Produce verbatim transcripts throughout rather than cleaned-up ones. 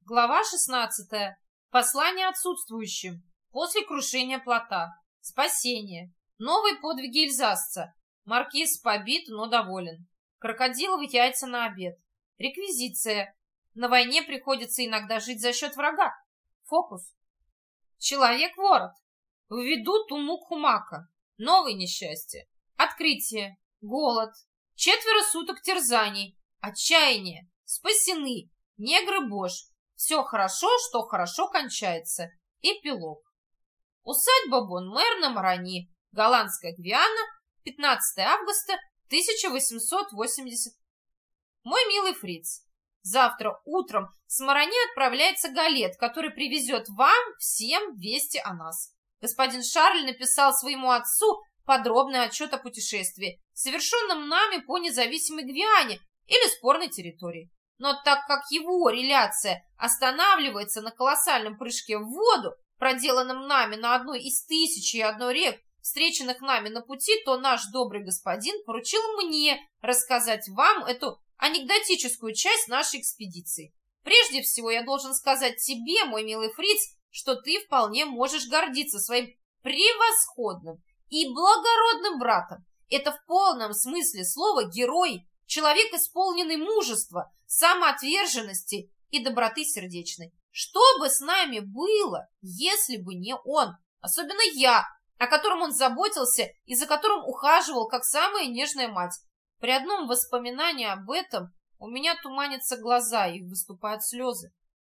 Глава шестнадцатая. Послание отсутствующим. После крушения плота. Спасение. Новые подвиги эльзасца. Маркиз побит, но доволен. Крокодиловы яйца на обед. Реквизиция. На войне приходится иногда жить за счет врага. Фокус. Человек-ворот. Введу Тумук-Хумака. Новое несчастье. Открытие. Голод. Четверо суток терзаний. Отчаяние. Спасены. Негры-бож. Все хорошо, что хорошо кончается. Эпилог. Усадьба Бон-Мэр на Марани. Голландская Гвиана. пятнадцатое августа тысяча восемьсот восемьдесят. Мой милый Фриц, завтра утром с Марани отправляется галет, который привезет вам всем вести о нас. Господин Шарль написал своему отцу подробный отчет о путешествии, совершенном нами по независимой Гвиане или спорной территории. Но так как его реляция останавливается на колоссальном прыжке в воду, проделанном нами на одной из тысячи и одной рек, встреченных нами на пути, то наш добрый господин поручил мне рассказать вам эту анекдотическую часть нашей экспедиции. Прежде всего, я должен сказать тебе, мой милый Фриц, что ты вполне можешь гордиться своим превосходным и благородным братом. Это в полном смысле слова герой, человек, исполненный мужества, самоотверженности и доброты сердечной. Что бы с нами было, если бы не он, особенно я, о котором он заботился и за которым ухаживал, как самая нежная мать. При одном воспоминании об этом у меня туманятся глаза и выступают слезы.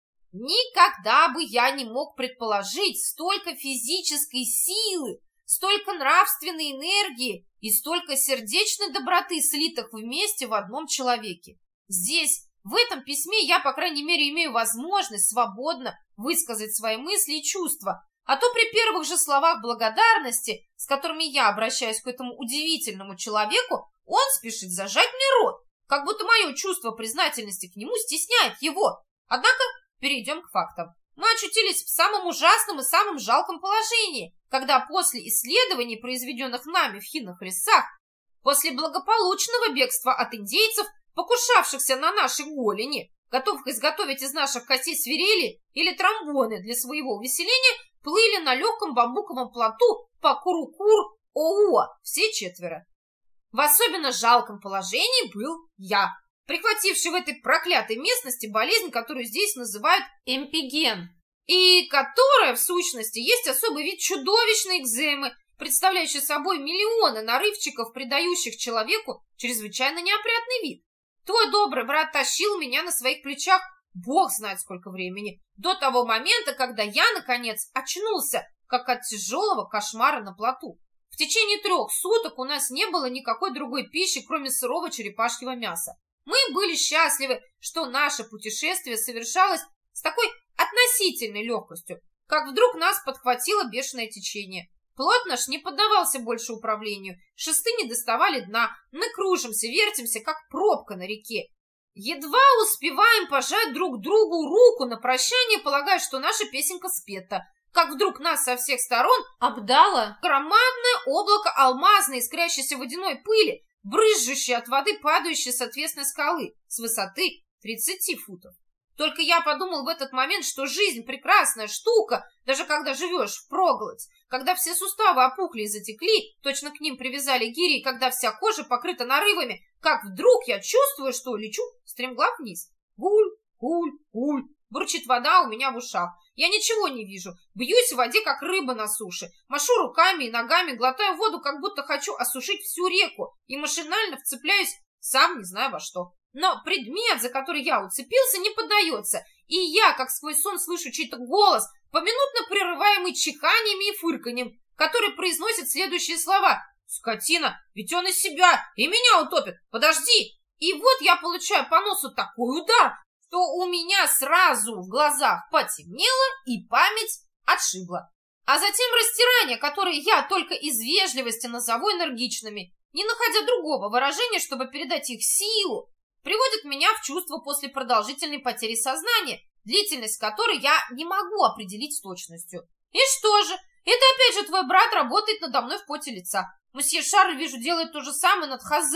Никогда бы я не мог предположить столько физической силы, столько нравственной энергии и столько сердечной доброты, слитых вместе в одном человеке. Здесь, в этом письме, я, по крайней мере, имею возможность свободно высказать свои мысли и чувства, а то при первых же словах благодарности, с которыми я обращаюсь к этому удивительному человеку, он спешит зажать мне рот, как будто мое чувство признательности к нему стесняет его. Однако перейдем к фактам. Мы очутились в самом ужасном и самом жалком положении, когда после исследований, произведенных нами в хинных лесах, после благополучного бегства от индейцев, покушавшихся на наши голени, готовых изготовить из наших костей свирели или тромбоны для своего увеселения, плыли на легком бамбуковом плоту по Курукур-Оуа все четверо. В особенно жалком положении был я, прихвативший в этой проклятой местности болезнь, которую здесь называют эмпиген, и которая, в сущности, есть особый вид чудовищной экземы, представляющий собой миллионы нарывчиков, придающих человеку чрезвычайно неопрятный вид. Твой добрый брат тащил меня на своих плечах бог знает сколько времени, до того момента, когда я, наконец, очнулся, как от тяжелого кошмара на плоту. В течение трех суток у нас не было никакой другой пищи, кроме сырого черепашьего мяса. Мы были счастливы, что наше путешествие совершалось с такой относительной легкостью, как вдруг нас подхватило бешеное течение. Плот наш не поддавался больше управлению, шесты не доставали дна, мы кружимся, вертимся, как пробка на реке. Едва успеваем пожать друг другу руку на прощание, полагая, что наша песенка спета, как вдруг нас со всех сторон обдало громадное облако алмазной искрящейся водяной пыли, брызжущей от воды, падающей с отвесной скалы с высоты тридцати футов. Только я подумал в этот момент, что жизнь прекрасная штука, даже когда живешь впроголодь, когда все суставы опухли и затекли, точно к ним привязали гири, и когда вся кожа покрыта нарывами, как вдруг я чувствую, что лечу стремглав вниз. Гуль, гуль, гуль, бурчит вода у меня в ушах. Я ничего не вижу, бьюсь в воде, как рыба на суше, машу руками и ногами, глотаю воду, как будто хочу осушить всю реку, и машинально вцепляюсь сам не знаю во что. Но предмет, за который я уцепился, не поддается, и я, как сквозь сон, слышу чей-то голос, поминутно прерываемый чиханиями и фырканьем, который произносит следующие слова. «Скотина, ведь он из себя и меня утопит! Подожди!» И вот я получаю по носу такой удар, что у меня сразу в глазах потемнело и память отшибла. А затем растирания, которые я только из вежливости назову энергичными, не находя другого выражения, чтобы передать их силу, приводит меня в чувство после продолжительной потери сознания, длительность которой я не могу определить с точностью. И что же? Это опять же твой брат работает надо мной в поте лица. Мсье Шарль, вижу, делает то же самое над Хозе,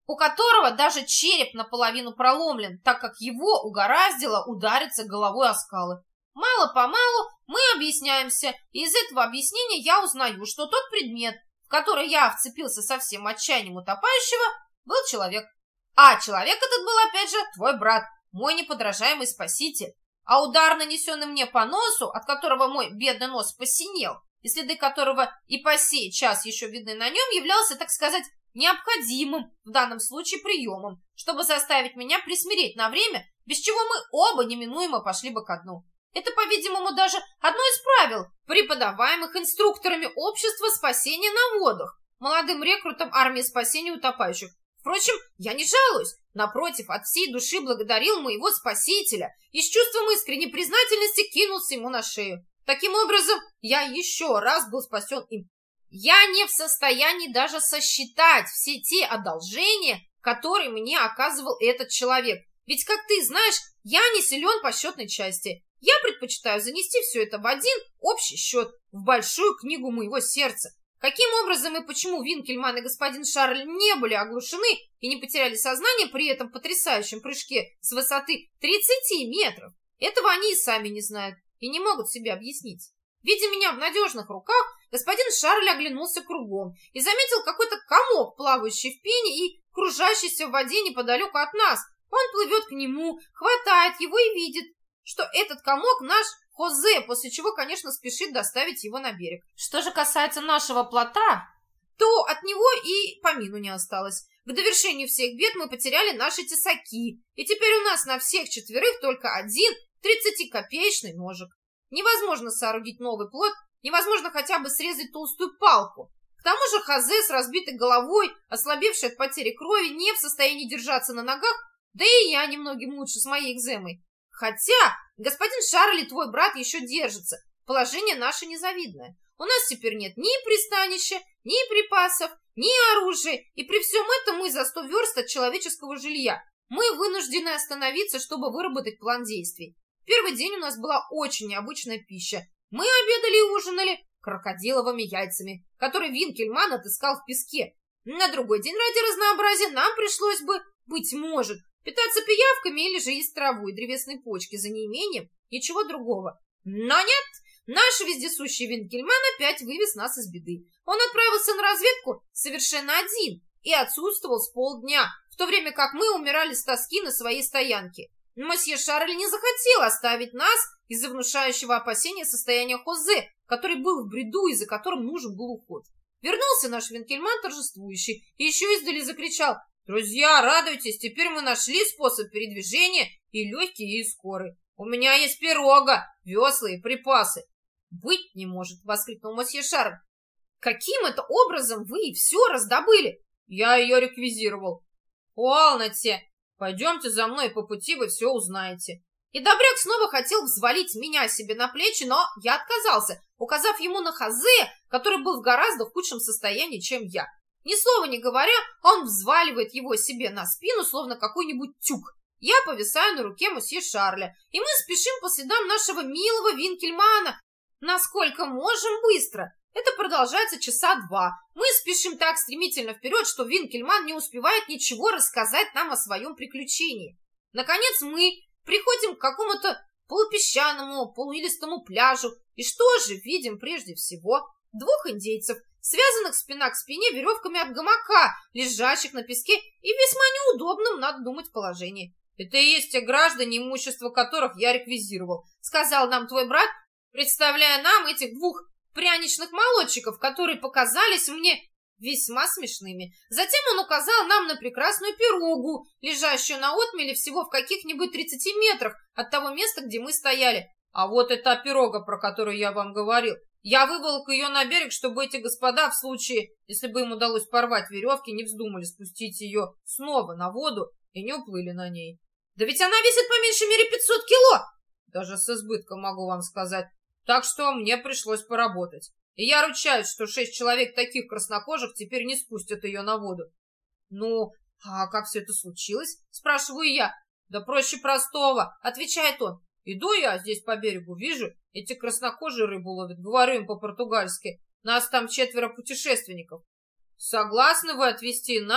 у которого даже череп наполовину проломлен, так как его угораздило удариться головой о скалы. Мало-помалу мы объясняемся, и из этого объяснения я узнаю, что тот предмет, в который я вцепился со всем отчаянием утопающего, был человек. А человек этот был, опять же, твой брат, мой неподражаемый спаситель. А удар, нанесенный мне по носу, от которого мой бедный нос посинел, и следы которого и по сей час еще видны на нем, являлся, так сказать, необходимым в данном случае приемом, чтобы заставить меня присмиреть на время, без чего мы оба неминуемо пошли бы ко дну. Это, по-видимому, даже одно из правил, преподаваемых инструкторами общества спасения на водах, молодым рекрутам армии спасения утопающих. Впрочем, я не жалуюсь, напротив, от всей души благодарил моего спасителя и с чувством искренней признательности кинулся ему на шею. Таким образом, я еще раз был спасен им. Я не в состоянии даже сосчитать все те одолжения, которые мне оказывал этот человек. Ведь, как ты знаешь, я не силен по счетной части. Я предпочитаю занести все это в один общий счет, в большую книгу моего сердца. Каким образом и почему Винкельман и господин Шарль не были оглушены и не потеряли сознание при этом потрясающем прыжке с высоты тридцати метров, этого они и сами не знают и не могут себе объяснить. Видя меня в надежных руках, господин Шарль оглянулся кругом и заметил какой-то комок, плавающий в пене и кружащийся в воде неподалеку от нас. Он плывет к нему, хватает его и видит, что этот комок наш Хозе, после чего, конечно, спешит доставить его на берег. Что же касается нашего плота, то от него и помину не осталось. К довершению всех бед мы потеряли наши тесаки, и теперь у нас на всех четверых только один тридцатикопеечный ножик. Невозможно соорудить новый плот, невозможно хотя бы срезать толстую палку. К тому же Хозе с разбитой головой, ослабевший от потери крови, не в состоянии держаться на ногах, да и я немногим лучше с моей экземой. Хотя господин Шарль и твой брат еще держатся, положение наше незавидное. У нас теперь нет ни пристанища, ни припасов, ни оружия, и при всем этом мы за сто верст от человеческого жилья. Мы вынуждены остановиться, чтобы выработать план действий. В первый день у нас была очень необычная пища. Мы обедали и ужинали крокодиловыми яйцами, которые Винкельман отыскал в песке. На другой день ради разнообразия нам пришлось бы, быть может, питаться пиявками или же есть траву и древесные почки за неимением ничего другого. Но нет, наш вездесущий Винкельман опять вывез нас из беды. Он отправился на разведку совершенно один и отсутствовал с полдня, в то время как мы умирали с тоски на своей стоянке. Мосье Шарль не захотел оставить нас из-за внушающего опасения состояния Хозе, который был в бреду и за которым нужен был уход. Вернулся наш Винкельман торжествующий и еще издали закричал: «Друзья, радуйтесь, теперь мы нашли способ передвижения и легкий, и скорый. У меня есть пирога, весла и припасы». «Быть не может!» — воскликнул мосье Шарль. «Каким это образом вы все раздобыли?» «Я ее реквизировал». «Полноте! Пойдемте за мной, по пути вы все узнаете». И добряк снова хотел взвалить меня себе на плечи, но я отказался, указав ему на Хозе, который был в гораздо худшем состоянии, чем я. Ни слова не говоря, он взваливает его себе на спину, словно какой-нибудь тюк. Я повисаю на руке мосье Шарля, и мы спешим по следам нашего милого Винкельмана, насколько можем быстро. Это продолжается часа два. Мы спешим так стремительно вперед, что Винкельман не успевает ничего рассказать нам о своем приключении. Наконец мы приходим к какому-то полупесчаному, полуилистому пляжу, и что же видим прежде всего? Двух индейцев, связанных спина к спине веревками от гамака, лежащих на песке и в весьма неудобном, надо думать, положении. «Это и есть те граждане, имущество которых я реквизировал», — сказал нам твой брат, представляя нам этих двух пряничных молодчиков, которые показались мне весьма смешными. Затем он указал нам на прекрасную пирогу, лежащую на отмеле всего в каких-нибудь тридцати метрах от того места, где мы стояли. «А вот эта пирога, про которую я вам говорил. Я выволок ее на берег, чтобы эти господа, в случае, если бы им удалось порвать веревки, не вздумали спустить ее снова на воду и не уплыли на ней». «Да ведь она весит по меньшей мере пятьсот кило!» «Даже с избытком могу вам сказать. Так что мне пришлось поработать. И я ручаюсь, что шесть человек таких краснокожих теперь не спустят ее на воду». «Ну, а как все это случилось?» — спрашиваю я. «Да проще простого», — отвечает он. «Иду я здесь по берегу, вижу, эти краснокожие рыбу ловят, говорю им по-португальски. Нас там четверо путешественников. Согласны вы отвезти нас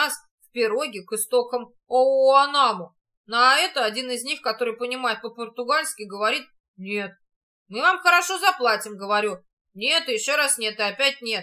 в пироге к истокам Оуанаму. На это один из них, который понимает по-португальски, говорит «нет». «Мы вам хорошо заплатим», говорю. «Нет, и еще раз нет, и опять нет».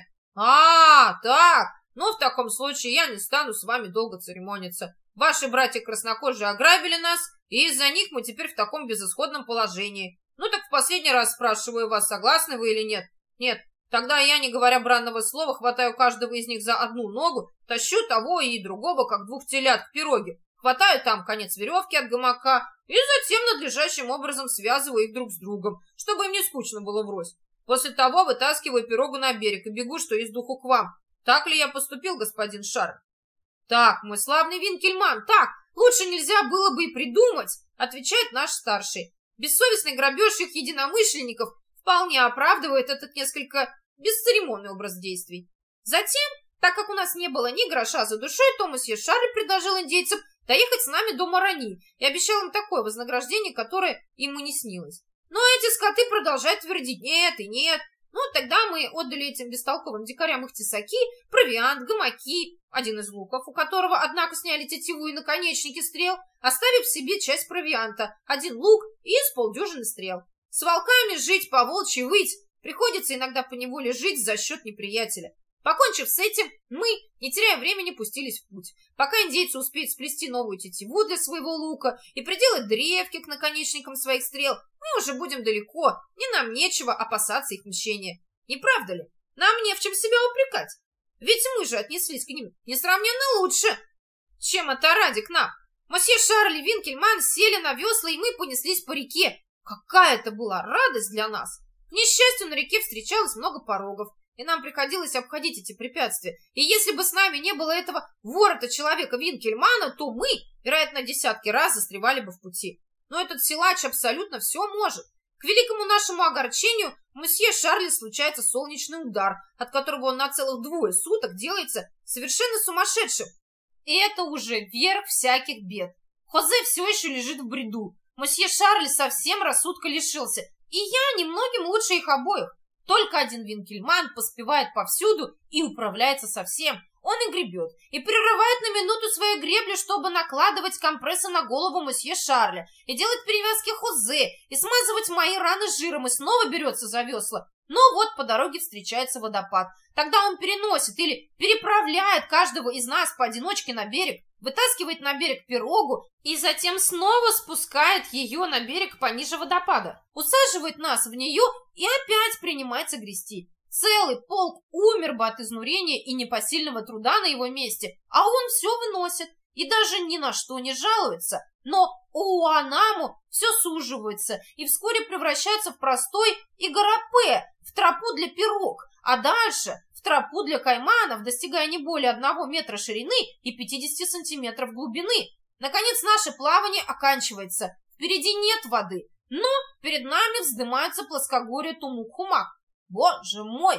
«А, так, ну в таком случае я не стану с вами долго церемониться. Ваши братья краснокожие ограбили нас, и из-за них мы теперь в таком безысходном положении. Ну так в последний раз спрашиваю вас, согласны вы или нет? Нет. Тогда я, не говоря бранного слова, хватаю каждого из них за одну ногу, тащу того и другого, как двух телят к пироге, хватаю там конец веревки от гамака и затем надлежащим образом связываю их друг с другом, чтобы им не скучно было врозь. После того вытаскиваю пирогу на берег и бегу, что есть духу, к вам. Так ли я поступил, господин Шарль? Так, мой славный Винкельман, так, лучше нельзя было бы и придумать, отвечает наш старший. Бессовестный грабеж их единомышленников вполне оправдывает этот несколько бесцеремонный образ действий. Затем, так как у нас не было ни гроша за душой, то мосье Шарль предложил индейцам доехать с нами до Марани и обещал им такое вознаграждение, которое им и не снилось. Но эти скоты продолжают твердить «нет» и «нет». Ну, тогда мы отдали этим бестолковым дикарям их тесаки, провиант, гамаки, один из луков, у которого, однако, сняли тетиву и наконечники стрел, оставив себе часть провианта, один лук и с полдюжины стрел. С волками жить, по волчьи выть, приходится иногда поневоле жить за счет неприятеля. Покончив с этим, мы, не теряя времени, пустились в путь. Пока индейцы успеют сплести новую тетиву для своего лука и приделать древки к наконечникам своих стрел, мы уже будем далеко, и нам нечего опасаться их мщения. Не правда ли? Нам не в чем себя упрекать. Ведь мы же отнеслись к ним несравненно лучше, чем это ради к нам. Мосье Шарль и Винкельман сели на весла, и мы понеслись по реке. Какая это была радость для нас! К несчастью, на реке встречалось много порогов, и нам приходилось обходить эти препятствия. И если бы с нами не было этого ворота человека Винкельмана, то мы, вероятно, десятки раз застревали бы в пути. Но этот силач абсолютно все может. К великому нашему огорчению, мсье Шарль случается солнечный удар, от которого он на целых двое суток делается совершенно сумасшедшим. И это уже верх всяких бед. Хозе все еще лежит в бреду. Мсье Шарль совсем рассудка лишился, и я немногим лучше их обоих. Только один Винкельман поспевает повсюду и управляется совсем. Он и гребет, и прерывает на минуту свои гребли, чтобы накладывать компрессы на голову мосье Шарля, и делать перевязки Хозе, и смазывать мои раны жиром, и снова берется за весла. Но вот по дороге встречается водопад. Тогда он переносит или переправляет каждого из нас поодиночке на берег, вытаскивает на берег пирогу и затем снова спускает ее на берег пониже водопада, усаживает нас в нее и опять принимается грести. Целый полк умер бы от изнурения и непосильного труда на его месте, а он все выносит и даже ни на что не жалуется. Но Оуанаму все суживается и вскоре превращается в простой игарапе, в тропу для пирог, а дальше в тропу для кайманов, достигая не более одного метра ширины и пятидесяти сантиметров глубины. Наконец наше плавание оканчивается. Впереди нет воды, но перед нами вздымается плоскогорье Тумук-Хумак. Боже мой!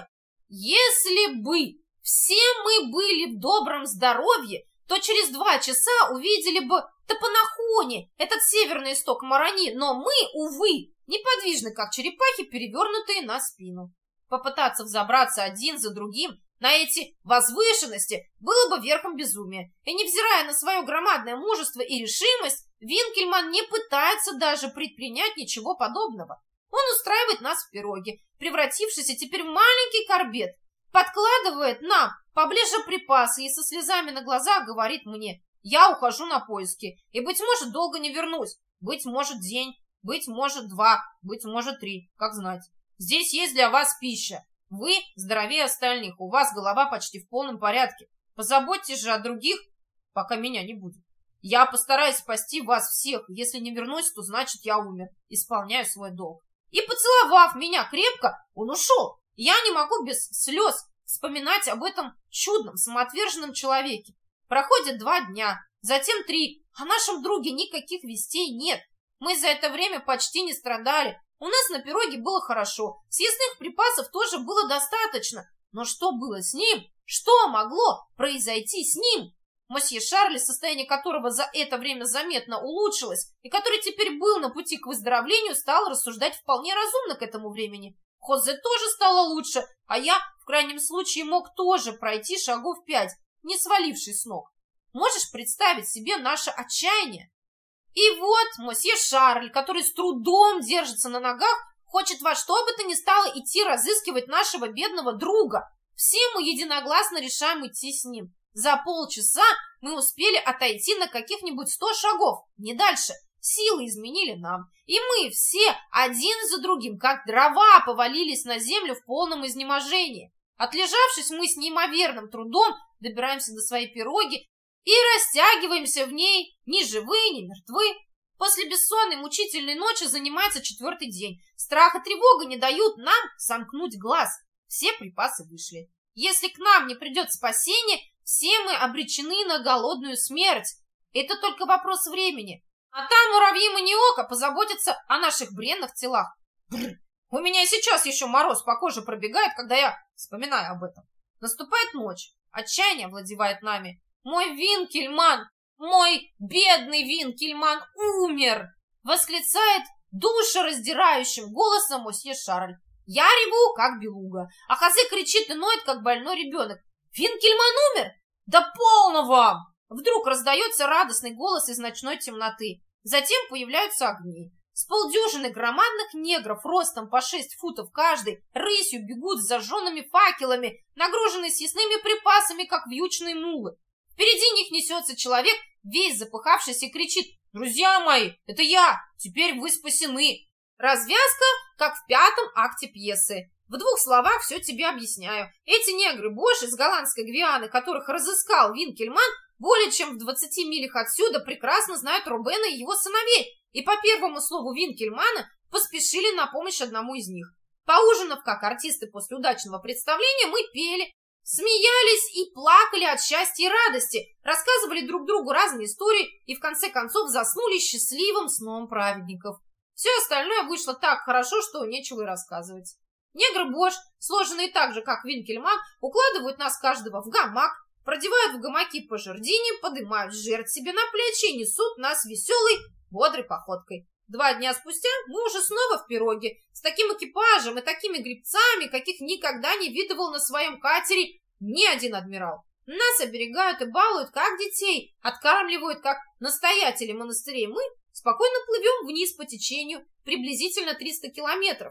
Если бы все мы были в добром здоровье, то через два часа увидели бы Тапанахони, этот северный исток Марани, но мы, увы, неподвижны, как черепахи, перевернутые на спину. Попытаться взобраться один за другим на эти возвышенности было бы верхом безумия, и, невзирая на свое громадное мужество и решимость, Винкельман не пытается даже предпринять ничего подобного. Он устраивает нас в пироге, превратившийся теперь в маленький корбет, подкладывает нам поближе припасы и со слезами на глазах говорит мне: «Я ухожу на поиски, и, быть может, долго не вернусь, быть может, день, быть может, два, быть может, три, как знать. Здесь есть для вас пища. Вы здоровее остальных, у вас голова почти в полном порядке. Позаботьтесь же о других, пока меня не будет. Я постараюсь спасти вас всех, если не вернусь, то значит я умер, исполняю свой долг». И, поцеловав меня крепко, он ушел. Я не могу без слез вспоминать об этом чудном, самоотверженном человеке. Проходит два дня, затем три. О нашем друге никаких вестей нет. Мы за это время почти не страдали. У нас на пироге было хорошо. Съестных припасов тоже было достаточно. Но что было с ним? Что могло произойти с ним? Мосье Шарль, состояние которого за это время заметно улучшилось, и который теперь был на пути к выздоровлению, стал рассуждать вполне разумно к этому времени. Хозе тоже стало лучше, а я, в крайнем случае, мог тоже пройти шагов пять, не свалившись с ног. Можешь представить себе наше отчаяние? И вот мосье Шарль, который с трудом держится на ногах, хочет во что бы то ни стало идти разыскивать нашего бедного друга. Все мы единогласно решаем идти с ним. За полчаса мы успели отойти на каких-нибудь сто шагов, не дальше. Силы изменили нам, и мы все один за другим, как дрова, повалились на землю в полном изнеможении. Отлежавшись, мы с неимоверным трудом добираемся до своей пироги и растягиваемся в ней, ни живые, ни мертвы. После бессонной мучительной ночи занимается четвертый день. Страх и тревога не дают нам сомкнуть глаз. Все припасы вышли. Если к нам не придет спасение, все мы обречены на голодную смерть. Это только вопрос времени. А там муравьи Маниока позаботятся о наших бренных телах. Бррр. У меня и сейчас еще мороз по коже пробегает, когда я вспоминаю об этом. Наступает ночь. Отчаяние овладевает нами. Мой Винкельман, мой бедный Винкельман умер! Восклицает душераздирающим голосом мосье Шарль. Я реву, как белуга, а Хозе кричит и ноет, как больной ребенок. Винкельман умер? Да полно вам! Вдруг раздается радостный голос из ночной темноты. Затем появляются огни. С полдюжины громадных негров ростом по шесть футов каждый рысью бегут с зажженными факелами, нагруженные съестными припасами, как вьючные мулы. Впереди них несется человек, весь запыхавшийся, и кричит: «Друзья мои, это я! Теперь вы спасены!» Развязка, как в пятом акте пьесы. В двух словах все тебе объясняю. Эти негры-боши из голландской Гвианы, которых разыскал Винкельман, более чем в двадцати милях отсюда прекрасно знают Рубена и его сыновей, и по первому слову Винкельмана поспешили на помощь одному из них. Поужинав, как артисты после удачного представления, мы пели, смеялись и плакали от счастья и радости, рассказывали друг другу разные истории и в конце концов заснули счастливым сном праведников. Все остальное вышло так хорошо, что нечего и рассказывать. Негры-бош, сложенные так же, как Винкельман, укладывают нас каждого в гамак, продевают в гамаки по жердине, подымают жертв себе на плечи и несут нас веселой, бодрой походкой. Два дня спустя мы уже снова в пироге, с таким экипажем и такими гребцами, каких никогда не видывал на своем катере ни один адмирал. Нас оберегают и балуют, как детей, откармливают, как настоятели монастырей. Мы спокойно плывем вниз по течению, приблизительно триста километров.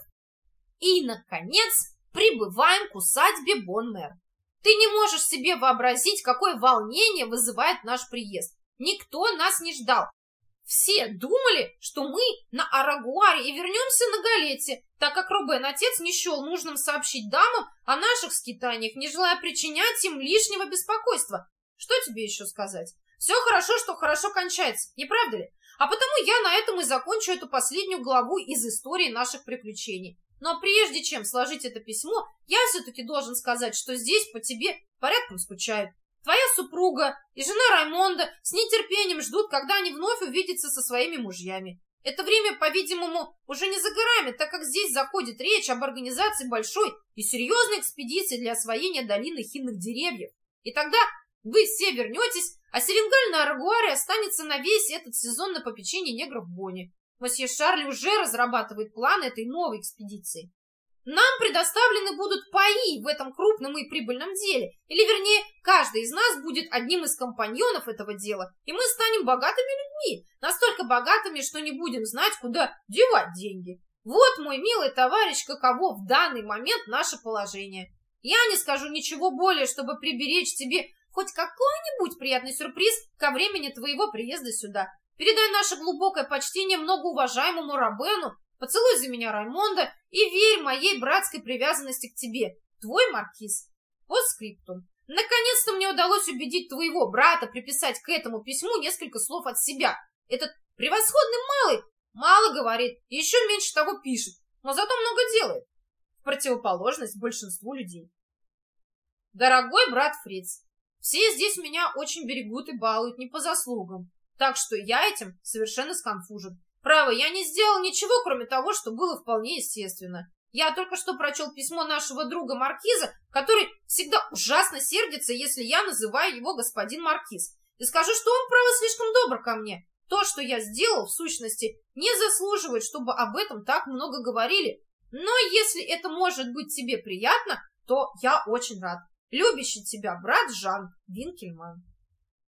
И, наконец, прибываем к усадьбе Бон-Мэр. Ты не можешь себе вообразить, какое волнение вызывает наш приезд. Никто нас не ждал. Все думали, что мы на Арагуаре и вернемся на Галете, так как Рубен, отец, не счел нужным сообщить дамам о наших скитаниях, не желая причинять им лишнего беспокойства. Что тебе еще сказать? Все хорошо, что хорошо кончается, не правда ли? А потому я на этом и закончу эту последнюю главу из истории наших приключений. Но прежде чем сложить это письмо, я все-таки должен сказать, что здесь по тебе порядком скучают. Твоя супруга и жена Раймонда с нетерпением ждут, когда они вновь увидятся со своими мужьями. Это время, по-видимому, уже не за горами, так как здесь заходит речь об организации большой и серьезной экспедиции для освоения долины хинных деревьев. И тогда вы все вернетесь, а Серенгаль на Арагуаре останется на весь этот сезон на попечении негров в Боне. Мосье Шарль уже разрабатывает планы этой новой экспедиции. Нам предоставлены будут паи в этом крупном и прибыльном деле, или, вернее, каждый из нас будет одним из компаньонов этого дела, и мы станем богатыми людьми, настолько богатыми, что не будем знать, куда девать деньги. Вот, мой милый товарищ, каково в данный момент наше положение. Я не скажу ничего более, чтобы приберечь тебе хоть какой-нибудь приятный сюрприз ко времени твоего приезда сюда. Передай наше глубокое почтение многоуважаемому Рубену, поцелуй за меня Раймонда и верь моей братской привязанности к тебе, твой маркиз. Постскриптум. Наконец-то мне удалось убедить твоего брата приписать к этому письму несколько слов от себя. Этот превосходный малый мало говорит и еще меньше того пишет, но зато много делает, в противоположность большинству людей. Дорогой брат Фриц, все здесь меня очень берегут и балуют не по заслугам, так что я этим совершенно сконфужен. Право, я не сделал ничего, кроме того, что было вполне естественно. Я только что прочел письмо нашего друга Маркиза, который всегда ужасно сердится, если я называю его господин Маркиз. И скажу, что он, право, слишком добр ко мне. То, что я сделал, в сущности, не заслуживает, чтобы об этом так много говорили. Но если это может быть тебе приятно, то я очень рад. Любящий тебя брат Жан Винкельман.